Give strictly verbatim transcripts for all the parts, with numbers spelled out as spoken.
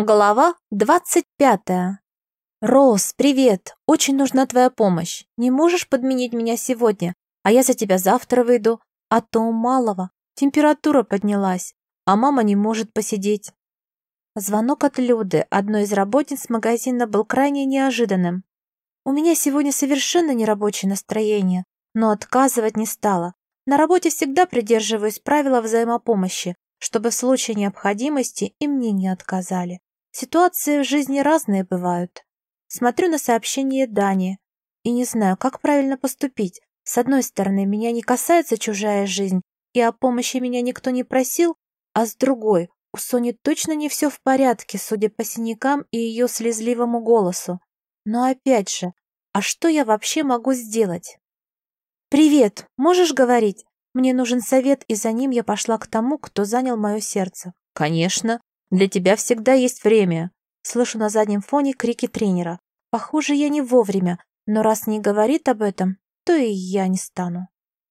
Глава двадцать пятая. «Роуз, привет! Очень нужна твоя помощь. Не можешь подменить меня сегодня, а я за тебя завтра выйду, а то у малого температура поднялась, а мама не может посидеть». Звонок от Люды, одной из работниц магазина, был крайне неожиданным. У меня сегодня совершенно нерабочее настроение, но отказывать не стала. На работе всегда придерживаюсь правила взаимопомощи, чтобы в случае необходимости и мне не отказали. Ситуации в жизни разные бывают. Смотрю на сообщение Дани и не знаю, как правильно поступить. С одной стороны, меня не касается чужая жизнь, и о помощи меня никто не просил, а с другой, у Сони точно не все в порядке, судя по синякам и ее слезливому голосу. Но опять же, а что я вообще могу сделать? «Привет, можешь говорить? Мне нужен совет, и за ним я пошла к тому, кто занял мое сердце». «Конечно, для тебя всегда есть время». Слышу на заднем фоне крики тренера. Похоже, я не вовремя, но раз не говорит об этом, то и я не стану.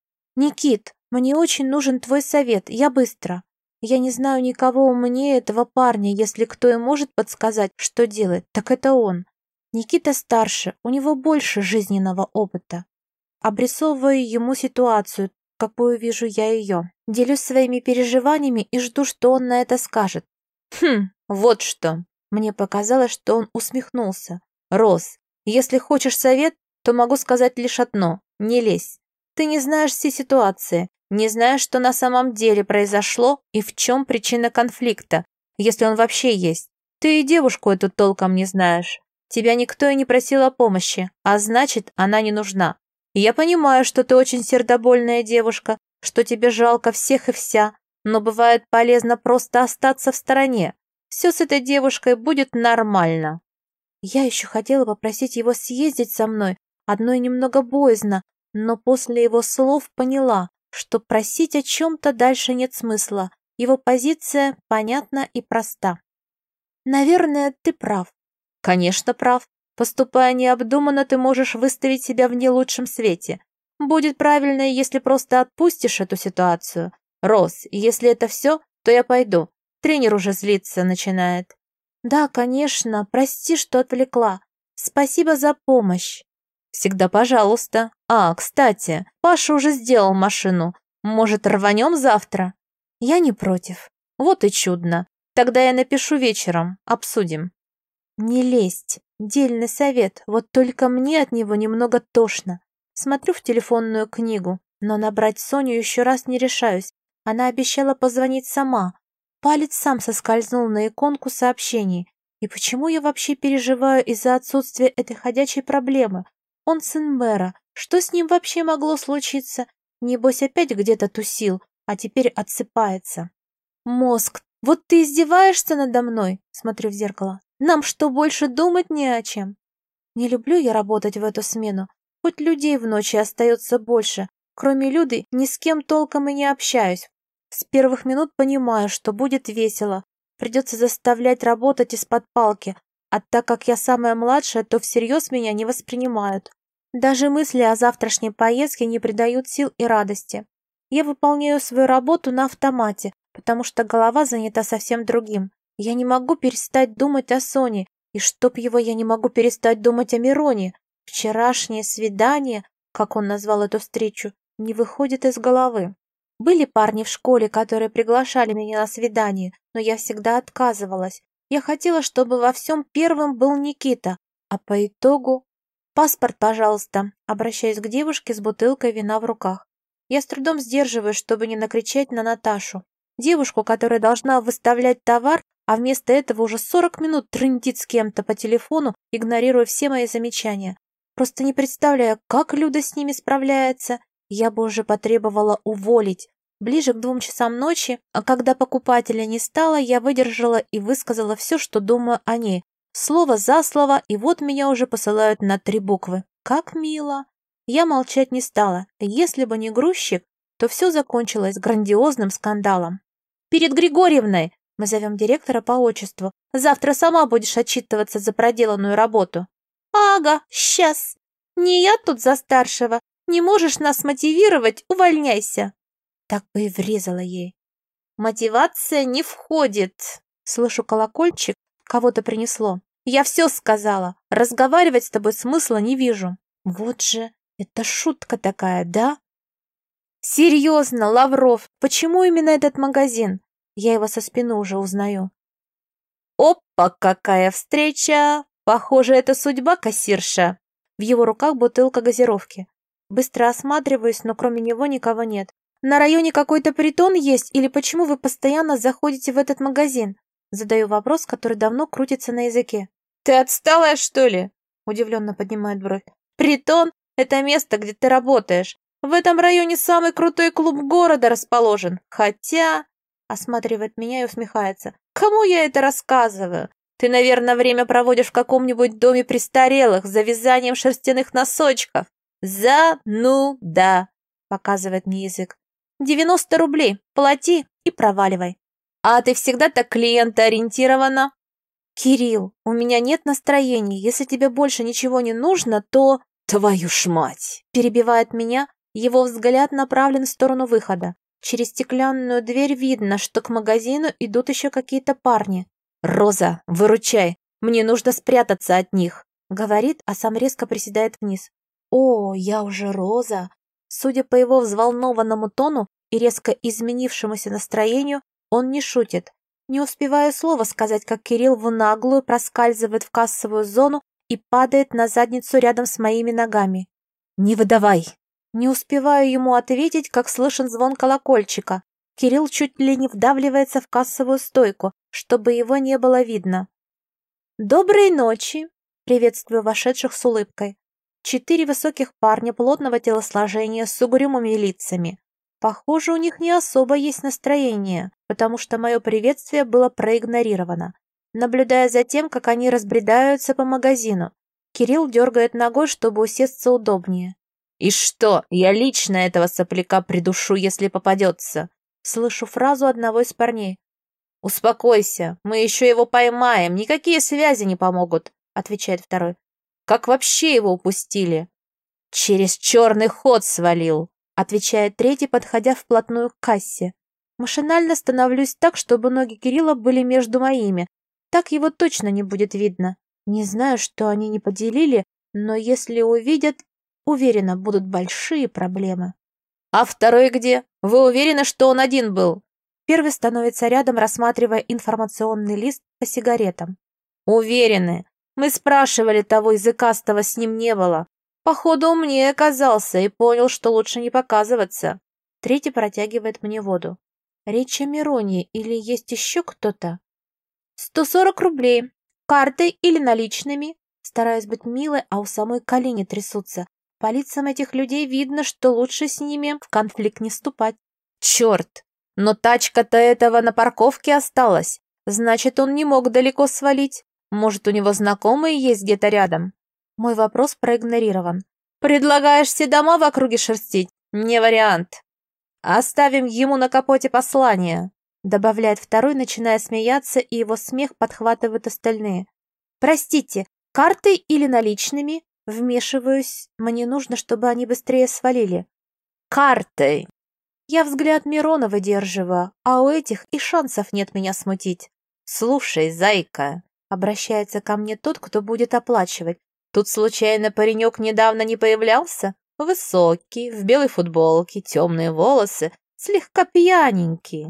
«Никит, мне очень нужен твой совет, я быстро. Я не знаю никого умнее этого парня, если кто и может подсказать, что делать, так это он. Никита старше, у него больше жизненного опыта. Обрисовываю ему ситуацию, какую вижу я ее. Делюсь своими переживаниями и жду, что он на это скажет. Хм, вот что. Мне показалось, что он усмехнулся. Роз, если хочешь совет, то могу сказать лишь одно. Не лезь. Ты не знаешь всей ситуации, не знаешь, что на самом деле произошло и в чем причина конфликта, если он вообще есть. Ты и девушку эту толком не знаешь. Тебя никто и не просил о помощи, а значит, она не нужна. Я понимаю, что ты очень сердобольная девушка, что тебе жалко всех и вся, но бывает полезно просто остаться в стороне. Все с этой девушкой будет нормально». Я еще хотела попросить его съездить со мной, одной немного боязно, но после его слов поняла, что просить о чем-то дальше нет смысла. Его позиция понятна и проста. «Наверное, ты прав». «Конечно, прав. Поступая необдуманно, ты можешь выставить себя в не лучшем свете. Будет правильно, если просто отпустишь эту ситуацию. Роз, если это все, то я пойду. Тренер уже злиться начинает». «Да, конечно, прости, что отвлекла. Спасибо за помощь». «Всегда пожалуйста. А, кстати, Паша уже сделал машину. Может, рванем завтра?» «Я не против». «Вот и чудно. Тогда я напишу вечером. Обсудим». «Не лезть. Дельный совет, вот только мне от него немного тошно. Смотрю в телефонную книгу, но набрать Соню еще раз не решаюсь. Она обещала позвонить сама. Палец сам соскользнул на иконку сообщений. И почему я вообще переживаю из-за отсутствия этой ходячей проблемы? Он сын мэра. Что с ним вообще могло случиться? Небось опять где-то тусил, а теперь отсыпается. Мозг, вот ты издеваешься надо мной? Смотрю в зеркало. Нам что, больше думать не о чем? Не люблю я работать в эту смену. Хоть людей в ночи остается больше. Кроме Люды, ни с кем толком и не общаюсь. С первых минут понимаю, что будет весело. Придется заставлять работать из-под палки. А так как я самая младшая, то всерьез меня не воспринимают. Даже мысли о завтрашней поездке не придают сил и радости. Я выполняю свою работу на автомате, потому что голова занята совсем другим. Я не могу перестать думать о Соне, и чтоб его я не могу перестать думать о Мироне. Вчерашнее свидание, как он назвал эту встречу, не выходит из головы. Были парни в школе, которые приглашали меня на свидание, но я всегда отказывалась. Я хотела, чтобы во всем первым был Никита, а по итогу... «Паспорт, пожалуйста», обращаюсь к девушке с бутылкой вина в руках. Я с трудом сдерживаюсь, чтобы не накричать на Наташу. Девушку, которая должна выставлять товар, а вместо этого уже сорок минут трындит с кем-то по телефону, игнорируя все мои замечания. Просто не представляю, как Люда с ними справляется. Я бы уже потребовала уволить. Ближе к двум часам ночи, а когда покупателя не стало, я выдержала и высказала все, что думаю о ней. Слово за слово, и вот меня уже посылают на три буквы. Как мило. Я молчать не стала. Если бы не грузчик, то все закончилось грандиозным скандалом. «Перед Григорьевной!» Мы зовем директора по отчеству. «Завтра сама будешь отчитываться за проделанную работу». «Ага, сейчас. Не я тут за старшего. Не можешь нас мотивировать, увольняйся». Так бы и врезала ей. «Мотивация не входит». Слышу колокольчик, кого-то принесло. Я все сказала. Разговаривать с тобой смысла не вижу. Вот же, это шутка такая, да? Серьезно, Лавров, почему именно этот магазин? Я его со спины уже узнаю. Опа, какая встреча! Похоже, это судьба, кассирша. В его руках бутылка газировки. Быстро осматриваюсь, но кроме него никого нет. На районе какой-то притон есть, или почему вы постоянно заходите в этот магазин? Задаю вопрос, который давно крутится на языке. Ты отсталая, что ли? Удивленно поднимает бровь. Притон – это место, где ты работаешь. В этом районе самый крутой клуб города расположен. Хотя... Осматривает меня и усмехается. Кому я это рассказываю? Ты, наверное, время проводишь в каком-нибудь доме престарелых за вязанием шерстяных носочков. Зануда, показывает мне язык. девяносто рублей, плати и проваливай. А ты всегда так клиентоориентирована? Кирилл, у меня нет настроения. Если тебе больше ничего не нужно, то... Твою ж мать! Перебивает меня, его взгляд направлен в сторону выхода. Через стеклянную дверь видно, что к магазину идут еще какие-то парни. «Роза, выручай! Мне нужно спрятаться от них!» Говорит, а сам резко приседает вниз. «О, я уже Роза!» Судя по его взволнованному тону и резко изменившемуся настроению, он не шутит. Не успеваю слова сказать, как Кирилл в наглую проскальзывает в кассовую зону и падает на задницу рядом с моими ногами. «Не выдавай!» Не успеваю ему ответить, как слышен звон колокольчика. Кирилл чуть ли не вдавливается в кассовую стойку, чтобы его не было видно. «Доброй ночи!» — приветствую вошедших с улыбкой. Четыре высоких парня плотного телосложения с угрюмыми лицами. Похоже, у них не особо есть настроение, потому что мое приветствие было проигнорировано. Наблюдая за тем, как они разбредаются по магазину, Кирилл дергает ногой, чтобы усесться удобнее. «И что, я лично этого сопляка придушу, если попадется?» Слышу фразу одного из парней. «Успокойся, мы еще его поймаем, никакие связи не помогут», отвечает второй. «Как вообще его упустили?» «Через черный ход свалил», отвечает третий, подходя вплотную к кассе. Машинально становлюсь так, чтобы ноги Кирилла были между моими. Так его точно не будет видно. Не знаю, что они не поделили, но если увидят, уверена, будут большие проблемы. «А второй где? Вы уверены, что он один был?» Первый становится рядом, рассматривая информационный лист по сигаретам. «Уверены. Мы спрашивали того языкастого, с ним не было. Походу, умнее оказался и понял, что лучше не показываться». Третий протягивает мне воду. «Речь о Мироне или есть еще кто-то?» «Сто сорок рублей. Картой или наличными?» Стараюсь быть милой, а у самой колени трясутся. По лицам этих людей видно, что лучше с ними в конфликт не вступать. Черт! Но тачка-то этого на парковке осталась. Значит, он не мог далеко свалить. Может, у него знакомые есть где-то рядом? Мой вопрос проигнорирован. Предлагаешь все дома в округе шерстить? Не вариант. Оставим ему на капоте послание, добавляет второй, начиная смеяться, и его смех подхватывают остальные. Простите, картой или наличными? Вмешиваюсь, мне нужно, чтобы они быстрее свалили. Картой. Я взгляд Мирона выдерживаю, а у этих и шансов нет меня смутить. Слушай, зайка, обращается ко мне тот, кто будет оплачивать. Тут случайно паренек недавно не появлялся? Высокий, в белой футболке, темные волосы, слегка пьяненький.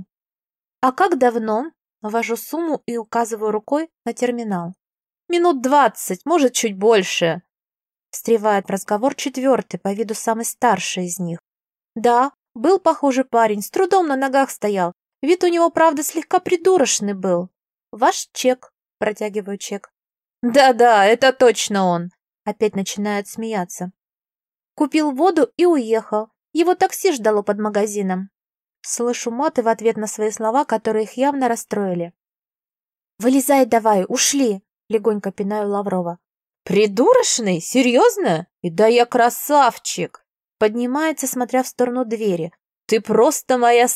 А как давно? Ввожу сумму и указываю рукой на терминал. Минут двадцать, может, чуть больше. Встревает в разговор четвертый, по виду самый старший из них. Да, был похожий парень, с трудом на ногах стоял. Вид у него, правда, слегка придурочный был. Ваш чек, протягиваю чек. Да-да, это точно он. Опять начинает смеяться. Купил воду и уехал. Его такси ждало под магазином. Слышу маты в ответ на свои слова, которые их явно расстроили. «Вылезай давай, ушли!» — легонько пинаю Лаврова. «Придурочный? Серьезно? И да я красавчик!» Поднимается, смотря в сторону двери. «Ты просто моя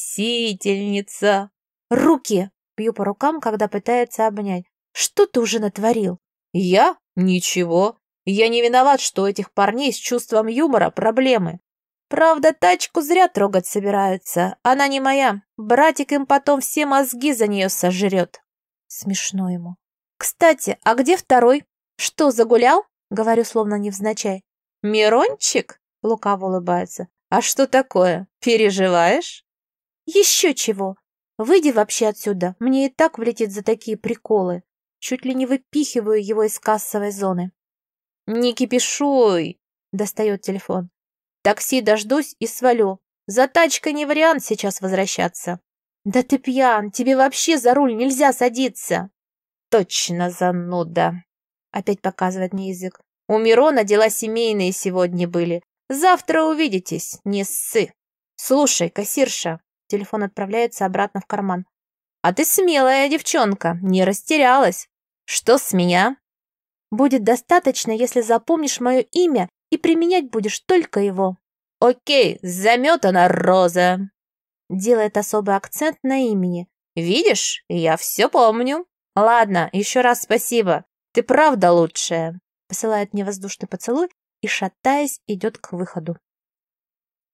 спасительница!» «Руки!» — бью по рукам, когда пытается обнять. «Что ты уже натворил?» «Я? Ничего. Я не виноват, что у этих парней с чувством юмора проблемы. Правда, тачку зря трогать собираются. Она не моя. Братик им потом все мозги за нее сожрет». Смешно ему. Кстати, а где второй? Что, загулял? Говорю, словно невзначай. Мирончик? Лукаво улыбается. А что такое? Переживаешь? Еще чего. Выйди вообще отсюда. Мне и так влетит за такие приколы. Чуть ли не выпихиваю его из кассовой зоны. Не кипишуй, достает телефон. Такси дождусь и свалю. За тачкой не вариант сейчас возвращаться. Да ты пьян, тебе вообще за руль нельзя садиться. Точно, зануда. Опять показывает мне язык. У Мирона дела семейные сегодня были. Завтра увидитесь, не ссы. Слушай, кассирша. Телефон отправляется обратно в карман. А ты смелая девчонка, не растерялась. Что с меня? Будет достаточно, если запомнишь мое имя и применять будешь только его. Окей, заметана, Роза. Делает особый акцент на имени. Видишь, я все помню. Ладно, еще раз спасибо. Ты правда лучшая. Посылает мне воздушный поцелуй и, шатаясь, идет к выходу.